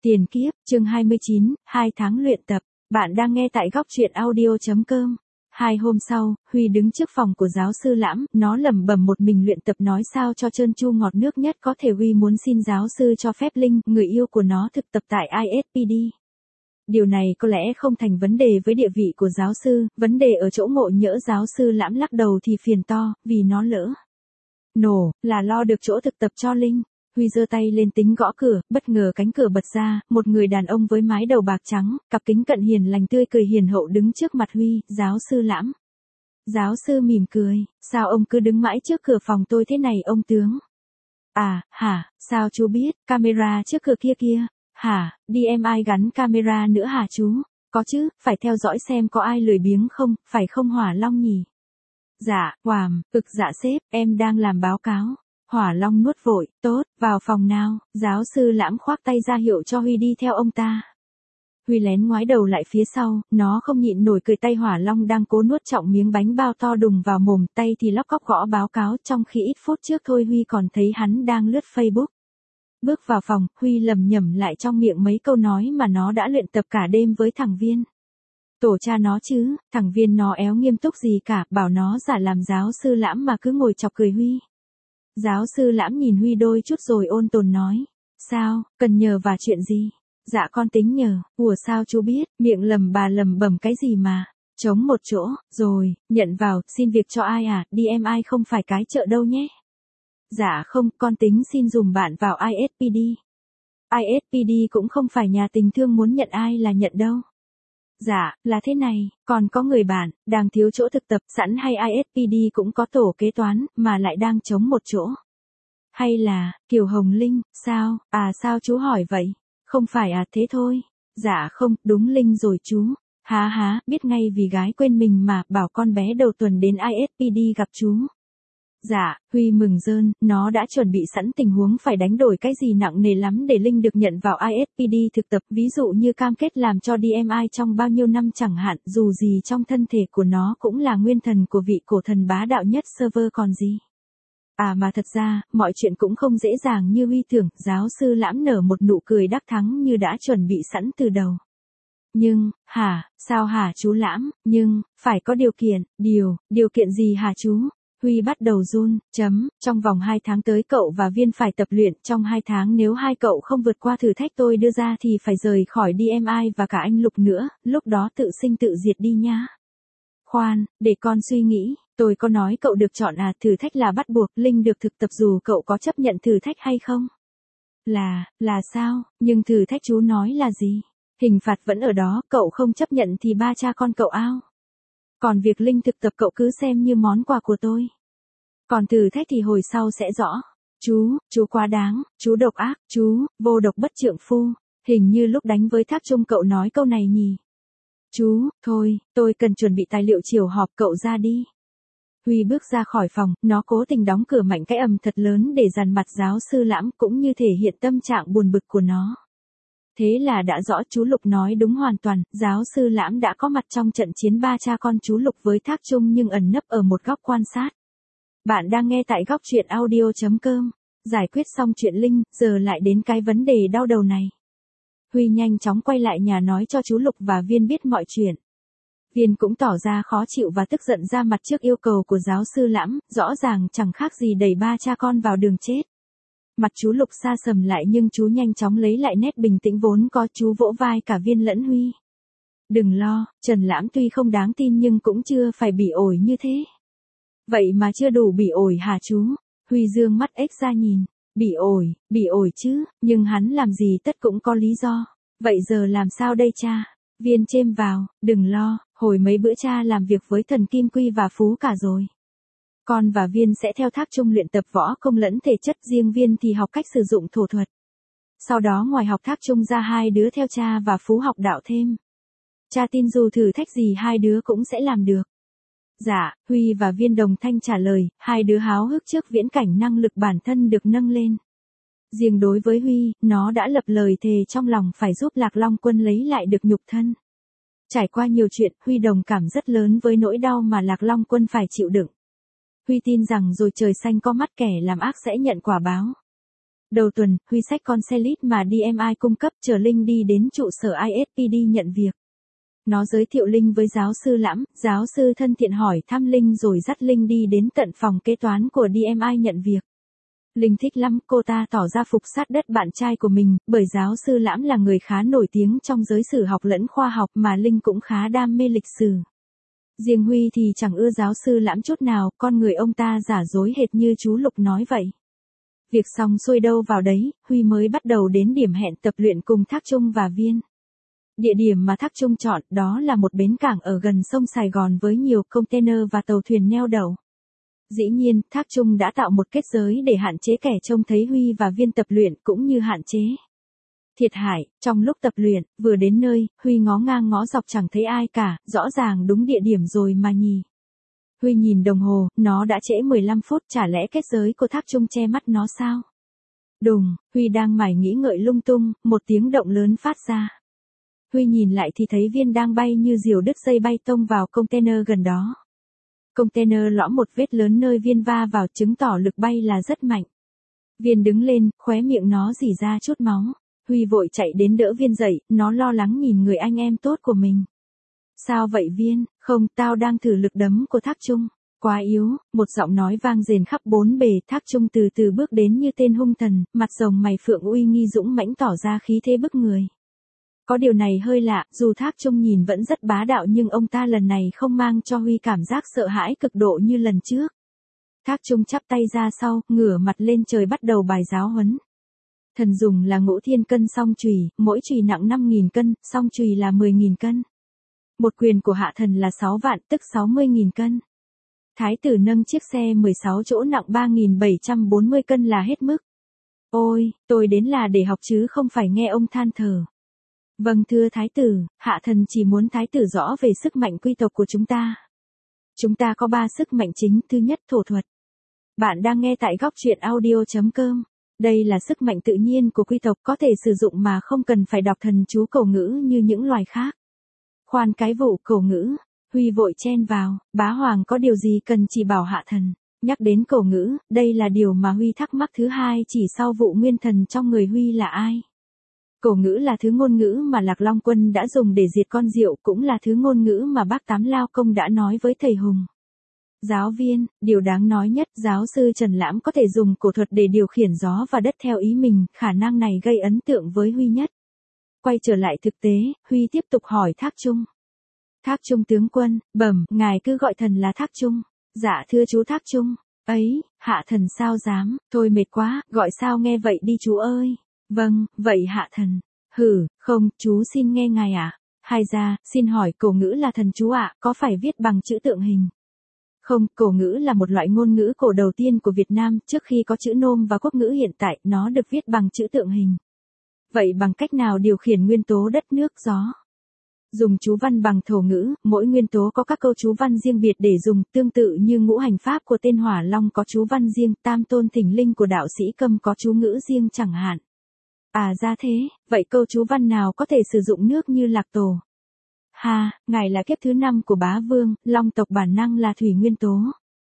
Tiền kiếp, chương 29, 2 tháng luyện tập. Bạn đang nghe tại góc truyện audio.com. 2 hôm sau, Huy đứng trước phòng của giáo sư Lãm, nó lẩm bẩm một mình luyện tập nói sao cho trơn tru ngọt nước nhất có thể. Huy muốn xin giáo sư cho phép Linh, người yêu của nó thực tập tại ISPD. Điều này có lẽ không thành vấn đề với địa vị của giáo sư, vấn đề ở chỗ ngộ nhỡ giáo sư Lãm lắc đầu thì phiền to, vì nó lỡ nổ, là lo được chỗ thực tập cho Linh. Huy giơ tay lên tính gõ cửa, bất ngờ cánh cửa bật ra, một người đàn ông với mái đầu bạc trắng, cặp kính cận hiền lành tươi cười hiền hậu đứng trước mặt Huy, giáo sư Lãm. Giáo sư mỉm cười, sao ông cứ đứng mãi trước cửa phòng tôi thế này ông tướng? À, hả, sao chú biết, camera trước cửa kia kia, hả, DMI gắn camera nữa hả chú? Có chứ, phải theo dõi xem có ai lười biếng không, phải không Hỏa Long nhỉ? Dạ, dạ sếp, em đang làm báo cáo. Hỏa Long nuốt vội, tốt, vào phòng nào, giáo sư Lãm khoác tay ra hiệu cho Huy đi theo ông ta. Huy lén ngoái đầu lại phía sau, nó không nhịn nổi cười tay Hỏa Long đang cố nuốt trọng miếng bánh bao to đùng vào mồm, tay thì lóc cóc gõ báo cáo, trong khi ít phút trước thôi Huy còn thấy hắn đang lướt Facebook. Bước vào phòng, Huy lẩm nhẩm lại trong miệng mấy câu nói mà nó đã luyện tập cả đêm với thằng Viên. Tổ cha nó chứ, thằng Viên nó éo nghiêm túc gì cả, bảo nó giả làm giáo sư Lãm mà cứ ngồi chọc cười Huy. Giáo sư Lãm nhìn Huy đôi chút rồi ôn tồn nói. Sao, cần nhờ và chuyện gì? Dạ con tính nhờ, ủa sao chú biết, miệng lầm bầm cái gì mà. Trống một chỗ, rồi, nhận vào, xin việc cho ai à, DMI không phải cái chợ đâu nhé. Dạ không, con tính xin dùm bạn vào ISPD. ISPD cũng không phải nhà tình thương muốn nhận ai là nhận đâu. Dạ, là thế này, còn có người bạn, đang thiếu chỗ thực tập sẵn hay ISPD cũng có tổ kế toán, mà lại đang trống một chỗ. Hay là, Kiều Hồng Linh, sao, sao chú hỏi vậy? Không phải thế thôi. Dạ không, đúng Linh rồi chú. Há, biết ngay vì gái quên mình mà, bảo con bé đầu tuần đến ISPD gặp chú. Dạ, Huy mừng rơn, nó đã chuẩn bị sẵn tình huống phải đánh đổi cái gì nặng nề lắm để Linh được nhận vào ISPD thực tập, ví dụ như cam kết làm cho DMI trong bao nhiêu năm chẳng hạn, dù gì trong thân thể của nó cũng là nguyên thần của vị cổ thần bá đạo nhất server còn gì. Mà thật ra, mọi chuyện cũng không dễ dàng như Huy tưởng, giáo sư Lãm nở một nụ cười đắc thắng như đã chuẩn bị sẵn từ đầu. Nhưng, sao hả chú Lãm, nhưng, phải có điều kiện, điều kiện gì hả chú? Huy bắt đầu run, trong vòng 2 tháng tới cậu và Viên phải tập luyện, trong 2 tháng nếu hai cậu không vượt qua thử thách tôi đưa ra thì phải rời khỏi DMI và cả anh Lục nữa, lúc đó tự sinh tự diệt đi nhá. Khoan, để con suy nghĩ, tôi có nói cậu được chọn thử thách là bắt buộc, Linh được thực tập dù cậu có chấp nhận thử thách hay không? Là sao, nhưng thử thách chú nói là gì? Hình phạt vẫn ở đó, cậu không chấp nhận thì ba cha con cậu ao. Còn việc Linh thực tập cậu cứ xem như món quà của tôi. Còn thử thách thì hồi sau sẽ rõ. Chú quá đáng, chú độc ác, chú, vô độc bất trượng phu. Hình như lúc đánh với Thác Trung cậu nói câu này nhỉ. Chú, thôi, tôi cần chuẩn bị tài liệu chiều họp, cậu ra đi. Huy bước ra khỏi phòng, nó cố tình đóng cửa mạnh cái ầm thật lớn để dằn mặt giáo sư Lãm cũng như thể hiện tâm trạng buồn bực của nó. Thế là đã rõ, chú Lục nói đúng hoàn toàn, giáo sư Lãm đã có mặt trong trận chiến ba cha con chú Lục với Thác Trung nhưng ẩn nấp ở một góc quan sát. Bạn đang nghe tại góc truyện audio.com. Giải quyết xong chuyện Linh, giờ lại đến cái vấn đề đau đầu này. Huy nhanh chóng quay lại nhà nói cho chú Lục và Viên biết mọi chuyện. Viên cũng tỏ ra khó chịu và tức giận ra mặt trước yêu cầu của giáo sư Lãm, rõ ràng chẳng khác gì đẩy ba cha con vào đường chết. Mặt chú Lục sa sầm lại nhưng chú nhanh chóng lấy lại nét bình tĩnh vốn có, chú vỗ vai cả Viên lẫn Huy. Đừng lo, Trần Lãm tuy không đáng tin nhưng cũng chưa phải bỉ ổi như thế. Vậy mà chưa đủ bỉ ổi hả chú? Huy dương mắt ếch ra nhìn. Bỉ ổi chứ, nhưng hắn làm gì tất cũng có lý do. Vậy giờ làm sao đây cha? Viên chêm vào, đừng lo, hồi mấy bữa cha làm việc với thần Kim Quy và Phú cả rồi. Con và Viên sẽ theo Thác Trung luyện tập võ công lẫn thể chất, riêng Viên thì học cách sử dụng thổ thuật. Sau đó ngoài học Thác Trung ra hai đứa theo cha và Phú học đạo thêm. Cha tin dù thử thách gì hai đứa cũng sẽ làm được. Dạ, Huy và Viên đồng thanh trả lời, hai đứa háo hức trước viễn cảnh năng lực bản thân được nâng lên. Riêng đối với Huy, nó đã lập lời thề trong lòng phải giúp Lạc Long Quân lấy lại được nhục thân. Trải qua nhiều chuyện, Huy đồng cảm rất lớn với nỗi đau mà Lạc Long Quân phải chịu đựng. Huy tin rằng rồi trời xanh có mắt, kẻ làm ác sẽ nhận quả báo. Đầu tuần, Huy xách con xe lít mà DMI cung cấp chở Linh đi đến trụ sở ISPD nhận việc. Nó giới thiệu Linh với giáo sư Lãm, giáo sư thân thiện hỏi thăm Linh rồi dắt Linh đi đến tận phòng kế toán của DMI nhận việc. Linh thích lắm, cô ta tỏ ra phục sát đất bạn trai của mình, bởi giáo sư Lãm là người khá nổi tiếng trong giới sử học lẫn khoa học mà Linh cũng khá đam mê lịch sử. Riêng Huy thì chẳng ưa giáo sư Lãm chút nào, con người ông ta giả dối hệt như chú Lục nói vậy. Việc xong xuôi đâu vào đấy, Huy mới bắt đầu đến điểm hẹn tập luyện cùng Thác Trung và Viên. Địa điểm mà Thác Trung chọn đó là một bến cảng ở gần sông Sài Gòn với nhiều container và tàu thuyền neo đậu. Dĩ nhiên, Thác Trung đã tạo một kết giới để hạn chế kẻ trông thấy Huy và Viên tập luyện cũng như hạn chế thiệt hại. Trong lúc tập luyện, vừa đến nơi, Huy ngó ngang ngó dọc chẳng thấy ai cả, rõ ràng đúng địa điểm rồi mà nhỉ. Huy nhìn đồng hồ, nó đã trễ 15 phút, chả lẽ kết giới của Thác Trung che mắt nó sao? Đùng, Huy đang mải nghĩ ngợi lung tung, một tiếng động lớn phát ra. Huy nhìn lại thì thấy Viên đang bay như diều đứt dây bay tông vào container gần đó. Container lõm một vết lớn nơi Viên va vào, chứng tỏ lực bay là rất mạnh. Viên đứng lên, khóe miệng nó rỉ ra chút máu. Huy vội chạy đến đỡ Viên dậy, nó lo lắng nhìn người anh em tốt của mình. Sao vậy Viên? Không, tao đang thử lực đấm của Thác Trung. Quá yếu, một giọng nói vang rền khắp bốn bề. Thác Trung từ từ bước đến như tên hung thần, mặt rồng mày phượng uy nghi dũng mãnh tỏ ra khí thế bức người. Có điều này hơi lạ, dù Thác Trung nhìn vẫn rất bá đạo nhưng ông ta lần này không mang cho Huy cảm giác sợ hãi cực độ như lần trước. Thác Trung chắp tay ra sau, ngửa mặt lên trời bắt đầu bài giáo huấn. Thần dùng là Ngũ Thiên Cân song chùy, mỗi chùy nặng 5.000 cân, song chùy là 10.000 cân. Một quyền của hạ thần là 6 vạn, tức 60.000 cân. Thái tử nâng chiếc xe 16 chỗ nặng 3.740 cân là hết mức. Ôi, tôi đến là để học chứ không phải nghe ông than thở. Vâng thưa Thái tử, hạ thần chỉ muốn Thái tử rõ về sức mạnh quy tộc của chúng ta. Chúng ta có 3 sức mạnh chính, thứ nhất thổ thuật. Bạn đang nghe tại góc truyện audio.com. Đây là sức mạnh tự nhiên của quy tộc có thể sử dụng mà không cần phải đọc thần chú cổ ngữ như những loài khác. Khoan cái vụ cổ ngữ, Huy vội chen vào, bá hoàng có điều gì cần chỉ bảo hạ thần. Nhắc đến cổ ngữ, đây là điều mà Huy thắc mắc thứ hai chỉ sau vụ nguyên thần trong người Huy là ai. Cổ ngữ là thứ ngôn ngữ mà Lạc Long Quân đã dùng để diệt con Diệu, cũng là thứ ngôn ngữ mà bác Tám Lao Công đã nói với thầy Hùng. Giáo viên, điều đáng nói nhất, giáo sư Trần Lãm có thể dùng cổ thuật để điều khiển gió và đất theo ý mình, khả năng này gây ấn tượng với Huy nhất. Quay trở lại thực tế, Huy tiếp tục hỏi Thác Trung. Thác Trung tướng quân, bẩm, ngài cứ gọi thần là Thác Trung. Dạ thưa chú Thác Trung. Ấy, hạ thần sao dám, thôi mệt quá, gọi sao nghe vậy đi chú ơi. Vâng, vậy hạ thần. Hử, không, chú xin nghe ngài ạ. Hay ra, xin hỏi cổ ngữ là thần chú ạ, có phải viết bằng chữ tượng hình? Không, cổ ngữ là một loại ngôn ngữ cổ đầu tiên của Việt Nam, trước khi có chữ nôm và quốc ngữ hiện tại, nó được viết bằng chữ tượng hình. Vậy bằng cách nào điều khiển nguyên tố đất nước gió? Dùng chú văn bằng thổ ngữ, mỗi nguyên tố có các câu chú văn riêng biệt để dùng, tương tự như ngũ hành pháp của tên Hỏa Long có chú văn riêng, Tam Tôn Thỉnh Linh của đạo sĩ Câm có chú ngữ riêng chẳng hạn. À ra thế, vậy câu chú văn nào có thể sử dụng nước như Lạc Tổ? Ha, ngài là kiếp thứ 5 của bá vương, Long tộc bản năng là thủy nguyên tố.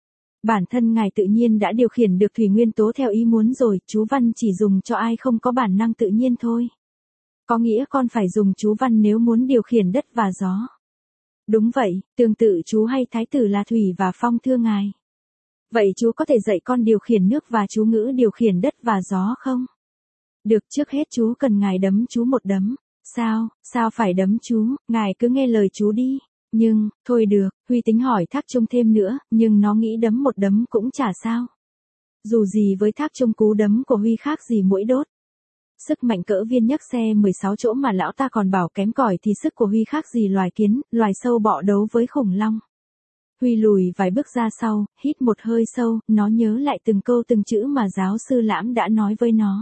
Bản thân ngài tự nhiên đã điều khiển được thủy nguyên tố theo ý muốn rồi, chú văn chỉ dùng cho ai không có bản năng tự nhiên thôi. Có nghĩa con phải dùng chú văn nếu muốn điều khiển đất và gió. Đúng vậy, tương tự chú hay thái tử là thủy và phong thưa ngài. Vậy chú có thể dạy con điều khiển nước và chú ngữ điều khiển đất và gió không? Được, trước hết chú cần ngài đấm chú một đấm. Sao phải đấm chú, ngài cứ nghe lời chú đi. Nhưng, thôi được, Huy tính hỏi Thác Trung thêm nữa, nhưng nó nghĩ đấm một đấm cũng chả sao. Dù gì với Thác Trung cú đấm của Huy khác gì muỗi đốt. Sức mạnh cỡ Viên nhấc xe 16 chỗ mà lão ta còn bảo kém cỏi thì sức của Huy khác gì loài kiến, loài sâu bọ đấu với khủng long. Huy lùi vài bước ra sau, hít một hơi sâu, nó nhớ lại từng câu từng chữ mà giáo sư Lãm đã nói với nó.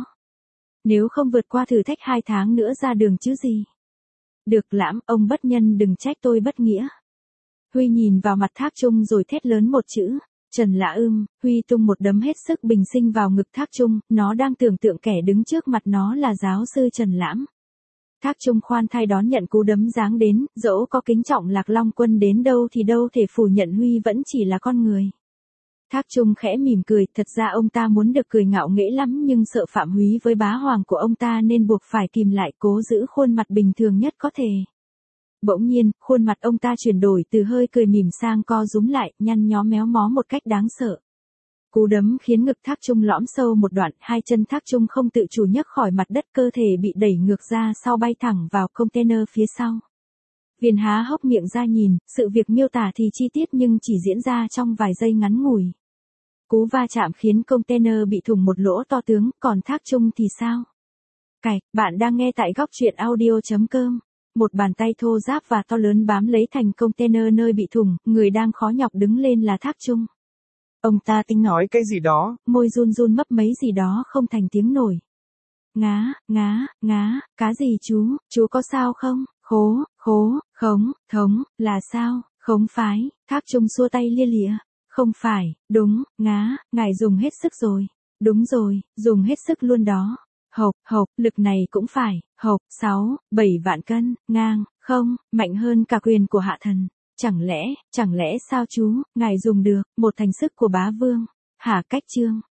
Nếu không vượt qua thử thách 2 tháng nữa ra đường chứ gì. Được Lãm, ông bất nhân đừng trách tôi bất nghĩa. Huy nhìn vào mặt Thác Trung rồi thét lớn một chữ. Trần Lã Huy tung một đấm hết sức bình sinh vào ngực Thác Trung, nó đang tưởng tượng kẻ đứng trước mặt nó là giáo sư Trần Lãm. Thác Trung khoan thai đón nhận cú đấm giáng đến, dẫu có kính trọng Lạc Long Quân đến đâu thì đâu thể phủ nhận Huy vẫn chỉ là con người. Thác Trung khẽ mỉm cười, thật ra ông ta muốn được cười ngạo nghễ lắm nhưng sợ phạm húy với bá hoàng của ông ta nên buộc phải kìm lại, cố giữ khuôn mặt bình thường nhất có thể. Bỗng nhiên, khuôn mặt ông ta chuyển đổi từ hơi cười mỉm sang co rúm lại, nhăn nhó méo mó một cách đáng sợ. Cú đấm khiến ngực Thác Trung lõm sâu một đoạn, hai chân Thác Trung không tự chủ nhấc khỏi mặt đất, cơ thể bị đẩy ngược ra sau bay thẳng vào container phía sau. Viên há hốc miệng ra nhìn, sự việc miêu tả thì chi tiết nhưng chỉ diễn ra trong vài giây ngắn ngủi. Cú va chạm khiến container bị thủng một lỗ to tướng, còn Thác Trung thì sao? Bạn đang nghe tại góc truyện audio.com. Một bàn tay thô ráp và to lớn bám lấy thành container nơi bị thủng, người đang khó nhọc đứng lên là Thác Trung. Ông ta Anh nói cái gì đó? Môi run run mấp mấy gì đó không thành tiếng nổi. Cá gì chú có sao không? Là sao? Không phải, Thác Trung xua tay lia lịa. Không phải, đúng, ngài dùng hết sức rồi. Đúng rồi, dùng hết sức luôn đó. Lực này cũng phải, 6-7 vạn cân, không, mạnh hơn cả quyền của hạ thần. Chẳng lẽ sao chú, ngài dùng được, một thành sức của bá vương? Hả? Cách chương.